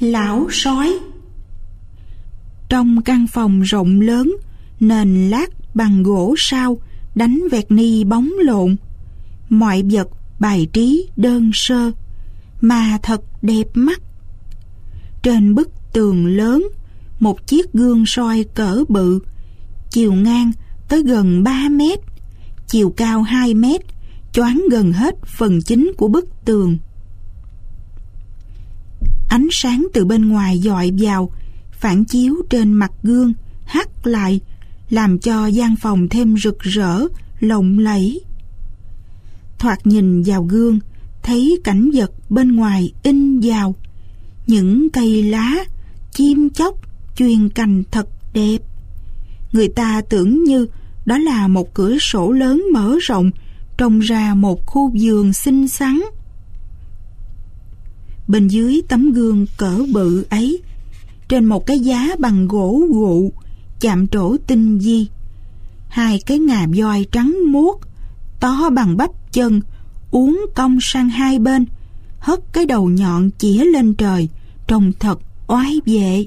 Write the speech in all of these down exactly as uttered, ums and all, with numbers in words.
Lão sói. Trong căn phòng rộng lớn, nền lát bằng gỗ sao, đánh vẹt ni bóng lộn. Mọi vật bài trí đơn sơ, mà thật đẹp mắt. Trên bức tường lớn, một chiếc gương soi cỡ bự, chiều ngang tới gần ba mét, chiều cao hai mét, choán gần hết phần chính của bức tường. Ánh sáng từ bên ngoài dọi vào, phản chiếu trên mặt gương, hắt lại, làm cho gian phòng thêm rực rỡ, lộng lẫy. Thoạt nhìn vào gương, thấy cảnh vật bên ngoài in vào, những cây lá, chim chóc, chuyền cành thật đẹp. Người ta tưởng như đó là một cửa sổ lớn mở rộng, trông ra một khu vườn xinh xắn. Bên dưới tấm gương cỡ bự ấy, trên một cái giá bằng gỗ gụ, chạm trổ tinh vi, hai cái ngà voi trắng muốt, to bằng bắp chân, uốn cong sang hai bên, hất cái đầu nhọn chĩa lên trời, trông thật oai vệ.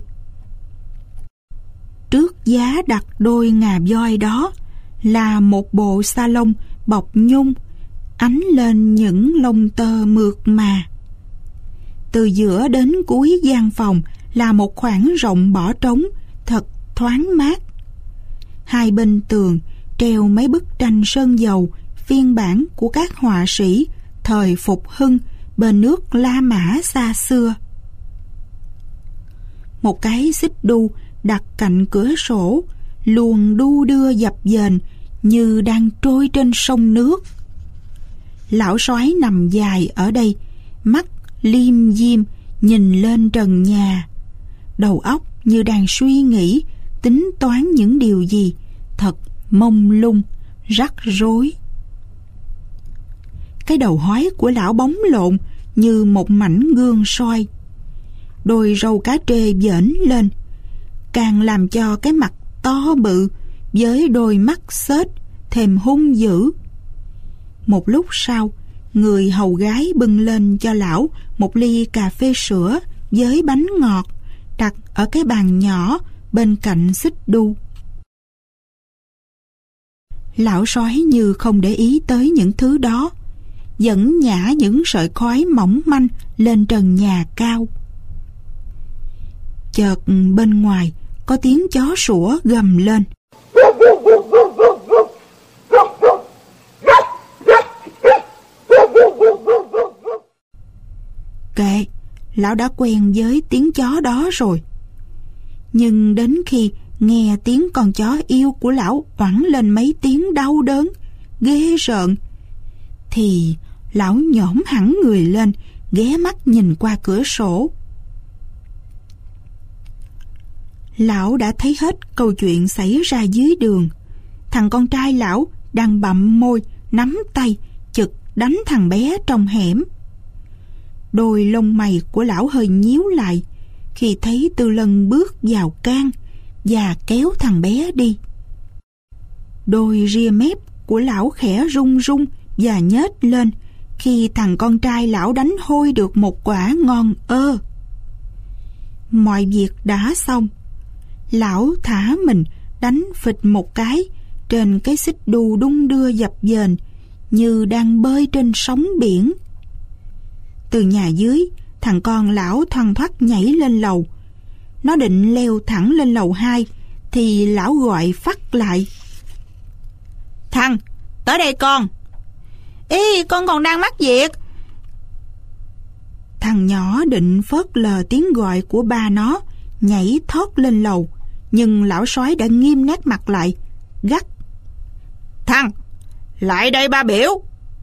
Trước giá đặt đôi ngà voi đó là một bộ sa lông bọc nhung, ánh lên những lông tơ mượt mà. Từ giữa đến cuối gian phòng là một khoảng rộng bỏ trống, thật thoáng mát. Hai bên tường treo mấy bức tranh sơn dầu phiên bản của các họa sĩ thời Phục Hưng bên nước La Mã xa xưa. Một cái xích đu đặt cạnh cửa sổ, luồn đu đưa dập dềnh như đang trôi trên sông nước. Lão sói nằm dài ở đây, mắt liêm diêm nhìn lên trần nhà, đầu óc như đang suy nghĩ, tính toán những điều gì, thật mông lung, rắc rối. Cái đầu hói của lão bóng lộn như một mảnh gương soi, đôi râu cá trê vểnh lên, càng làm cho cái mặt to bự với đôi mắt xếch thèm hung dữ. Một lúc sau, người hầu gái bưng lên cho lão một ly cà phê sữa với bánh ngọt, đặt ở cái bàn nhỏ bên cạnh xích đu. Lão sói như không để ý tới những thứ đó, dẫn nhả những sợi khói mỏng manh lên trần nhà cao. Chợt bên ngoài có tiếng chó sủa gầm lên. Kệ, lão đã quen với tiếng chó đó rồi. Nhưng đến khi nghe tiếng con chó yêu của lão oẳn lên mấy tiếng đau đớn, ghê rợn, thì lão nhổm hẳn người lên, ghé mắt nhìn qua cửa sổ. Lão đã thấy hết câu chuyện xảy ra dưới đường. Thằng con trai lão đang bặm môi, nắm tay, chực đánh thằng bé trong hẻm. Đôi lông mày của lão hơi nhíu lại khi thấy Tư Lân bước vào can và kéo thằng bé đi. Đôi ria mép của lão khẽ rung rung và nhếch lên khi thằng con trai lão đánh hôi được một quả ngon ơ. Mọi việc đã xong. Lão thả mình đánh phịch một cái trên cái xích đu đung đưa dập dềnh như đang bơi trên sóng biển. Từ nhà dưới, thằng con lão thoăn thoắt nhảy lên lầu. Nó định leo thẳng lên lầu hai thì lão gọi phắt lại. Thằng, tới đây con. Ý, con còn đang mắc việc. Thằng nhỏ định phớt lờ tiếng gọi của ba nó, nhảy thoát lên lầu. Nhưng lão sói đã nghiêm nét mặt lại, gắt. Thằng, lại đây ba biểu.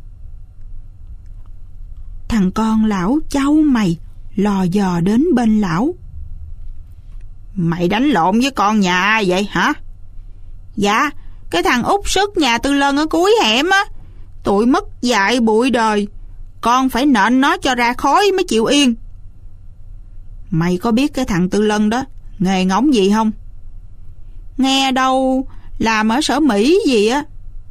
Thằng con lão chau mày, lò dò đến bên lão. Mày đánh lộn với con nhà ai vậy hả? Dạ, cái thằng út sức nhà Tư Lân ở cuối hẻm á. Tụi mất dạy bụi đời, con phải nện nó cho ra khói mới chịu yên. Mày có biết cái thằng Tư Lân đó nghề ngỗng gì không? Nghe đâu làm ở sở Mỹ gì á.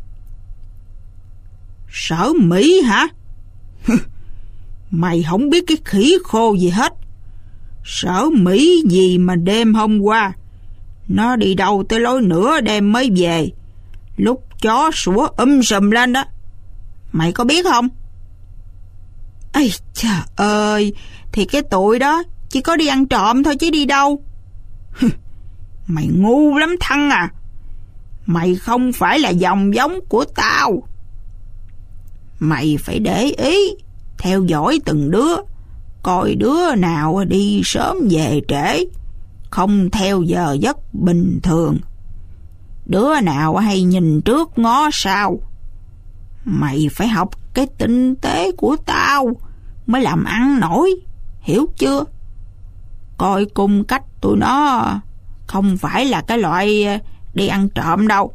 Sở Mỹ hả? Mày không biết cái khỉ khô gì hết. Sở Mỹ gì mà đêm hôm qua nó đi đâu tới lối nửa đêm mới về, lúc chó sủa um sùm lên đó. Mày có biết không? Ây trời ơi, thì cái tụi đó chỉ có đi ăn trộm thôi chứ đi đâu. Mày ngu lắm Thăng à. Mày không phải là dòng giống của tao. Mày phải để ý, theo dõi từng đứa, coi đứa nào đi sớm về trễ, không theo giờ giấc bình thường. Đứa nào hay nhìn trước ngó sau. Mày phải học cái tinh tế của tao mới làm ăn nổi, hiểu chưa? Coi cung cách tụi nó không phải là cái loại đi ăn trộm đâu.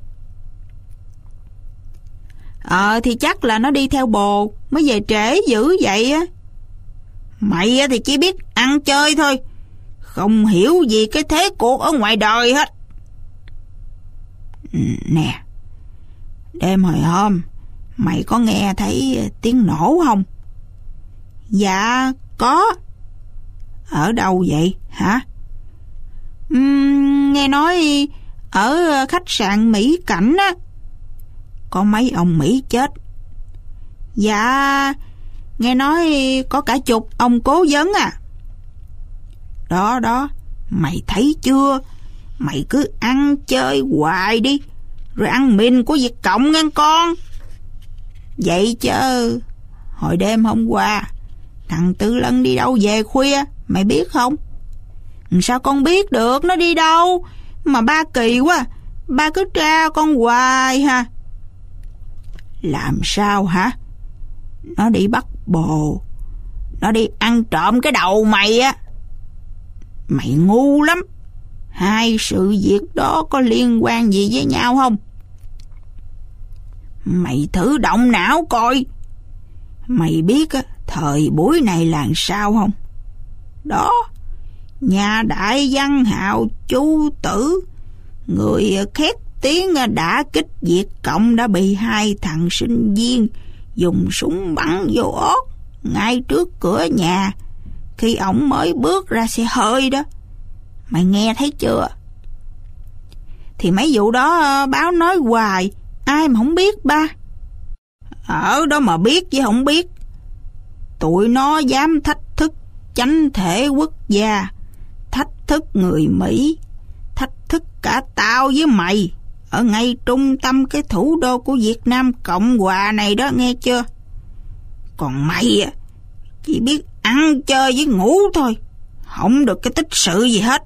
Ờ thì chắc là nó đi theo bồ mới về trễ dữ vậy á. Mày thì chỉ biết ăn chơi thôi, không hiểu gì cái thế cuộc ở ngoài đời hết. Nè, đêm hồi hôm mày có nghe thấy tiếng nổ không? Dạ có. Ở đâu vậy hả? Uhm, nghe nói ở khách sạn Mỹ Cảnh á. Có mấy ông Mỹ chết. Dạ, nghe nói có cả chục ông cố vấn à. Đó đó, mày thấy chưa? Mày cứ ăn chơi hoài đi, rồi ăn mìn của Việt Cộng nghe con. Vậy chứ hồi đêm hôm qua thằng Tư Lân đi đâu về khuya, mày biết không? Sao con biết được nó đi đâu? Mà ba kỳ quá, ba cứ tra con hoài ha. Làm sao hả? Nó đi bắt bồ, nó đi ăn trộm cái đầu mày á. Mày ngu lắm. Hai sự việc đó có liên quan gì với nhau không? Mày thử động não coi. Mày biết á, thời buổi này là sao không? Đó, nhà đại văn hào Chu Tử, người khét tiếng đã kích Việt Cộng, đã bị hai thằng sinh viên dùng súng bắn vô ốt ngay trước cửa nhà khi ổng mới bước ra xe hơi đó. Mày nghe thấy chưa? Thì mấy vụ đó báo nói hoài, ai mà không biết ba. Ở đó mà biết chứ không biết. Tụi nó dám thách thức chánh thể quốc gia, thách thức người Mỹ, thách thức cả tao với mày ở ngay trung tâm cái thủ đô của Việt Nam Cộng Hòa này đó, nghe chưa? Còn mày chỉ biết ăn chơi với ngủ thôi, không được cái tích sự gì hết.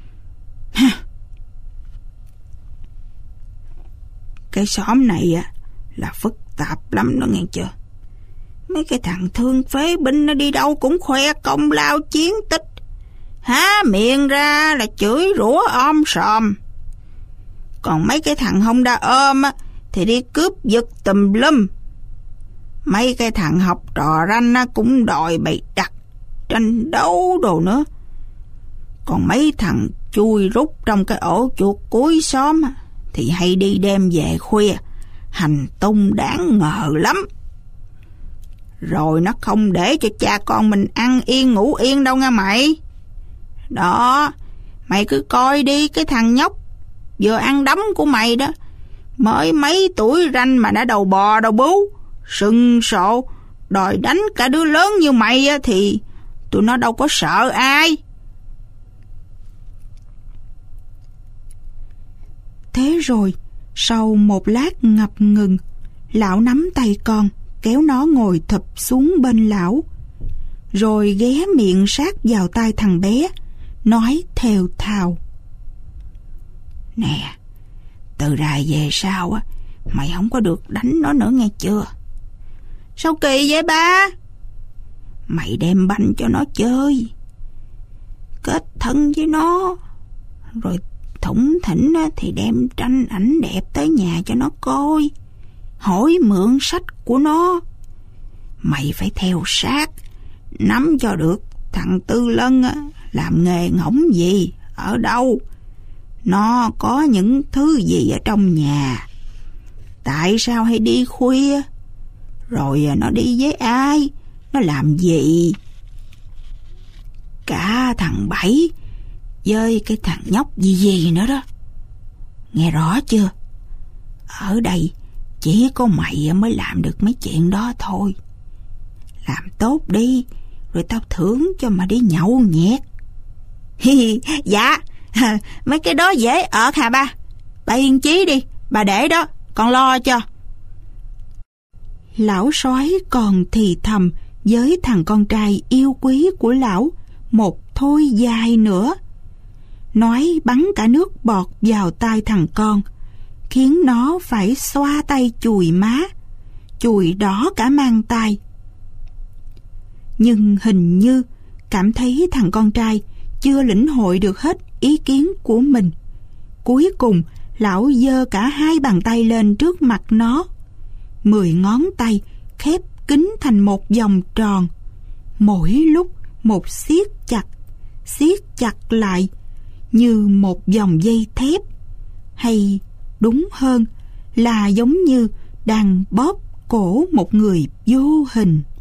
Cái xóm này là phức tạp lắm đó, nghe chưa? Mấy cái thằng thương phế binh nó đi đâu cũng khoe công lao chiến tích, há miệng ra là chửi rủa om sòm. Còn mấy cái thằng không đa ôm á, thì đi cướp giật tùm lum. Mấy cái thằng học trò ranh á, cũng đòi bày đặt tranh đấu đồ nữa. Còn mấy thằng chui rút trong cái ổ chuột cuối xóm á, thì hay đi đêm về khuya, hành tung đáng ngờ lắm. Rồi nó không để cho cha con mình ăn yên ngủ yên đâu nghe mày. Đó, mày cứ coi đi, cái thằng nhóc vừa ăn đấm của mày đó, mới mấy tuổi ranh mà đã đầu bò đầu bú, sừng sộ, đòi đánh cả đứa lớn như mày á, thì tụi nó đâu có sợ ai. Thế rồi, sau một lát ngập ngừng, lão nắm tay con, kéo nó ngồi thụp xuống bên lão, rồi ghé miệng sát vào tai thằng bé, nói thều thào: Nè, từ rày về sau á, mày không có được đánh nó nữa nghe chưa? Sao kỳ vậy ba? Mày đem banh cho nó chơi, kết thân với nó, rồi thủng thỉnh thì đem tranh ảnh đẹp tới nhà cho nó coi, hỏi mượn sách của nó. Mày phải theo sát, nắm cho được thằng Tư Lân làm nghề ngỗng gì, ở đâu, nó có những thứ gì ở trong nhà, tại sao hay đi khuya, rồi nó đi với ai, nó làm gì. Cả ba thằng Bảy với cái thằng nhóc gì gì nữa đó. Nghe rõ chưa? Ở đây chỉ có mày mới làm được mấy chuyện đó thôi. Làm tốt đi, rồi tao thưởng cho mà đi nhậu nhẹt. Dạ, mấy cái đó dễ ợt hả ba? Bà yên chí đi, bà để đó, con lo cho. Lão soái còn thì thầm với thằng con trai yêu quý của lão một thôi dài nữa. Nói bắn cả nước bọt vào tai thằng con, khiến nó phải xoa tay chùi má, chùi đỏ cả mang tai. Nhưng hình như cảm thấy thằng con trai chưa lĩnh hội được hết ý kiến của mình. Cuối cùng, lão giơ cả hai bàn tay lên trước mặt nó. Mười ngón tay khép kín thành một vòng tròn, mỗi lúc một siết chặt, siết chặt lại như một vòng dây thép, hay đúng hơn là giống như đang bóp cổ một người vô hình.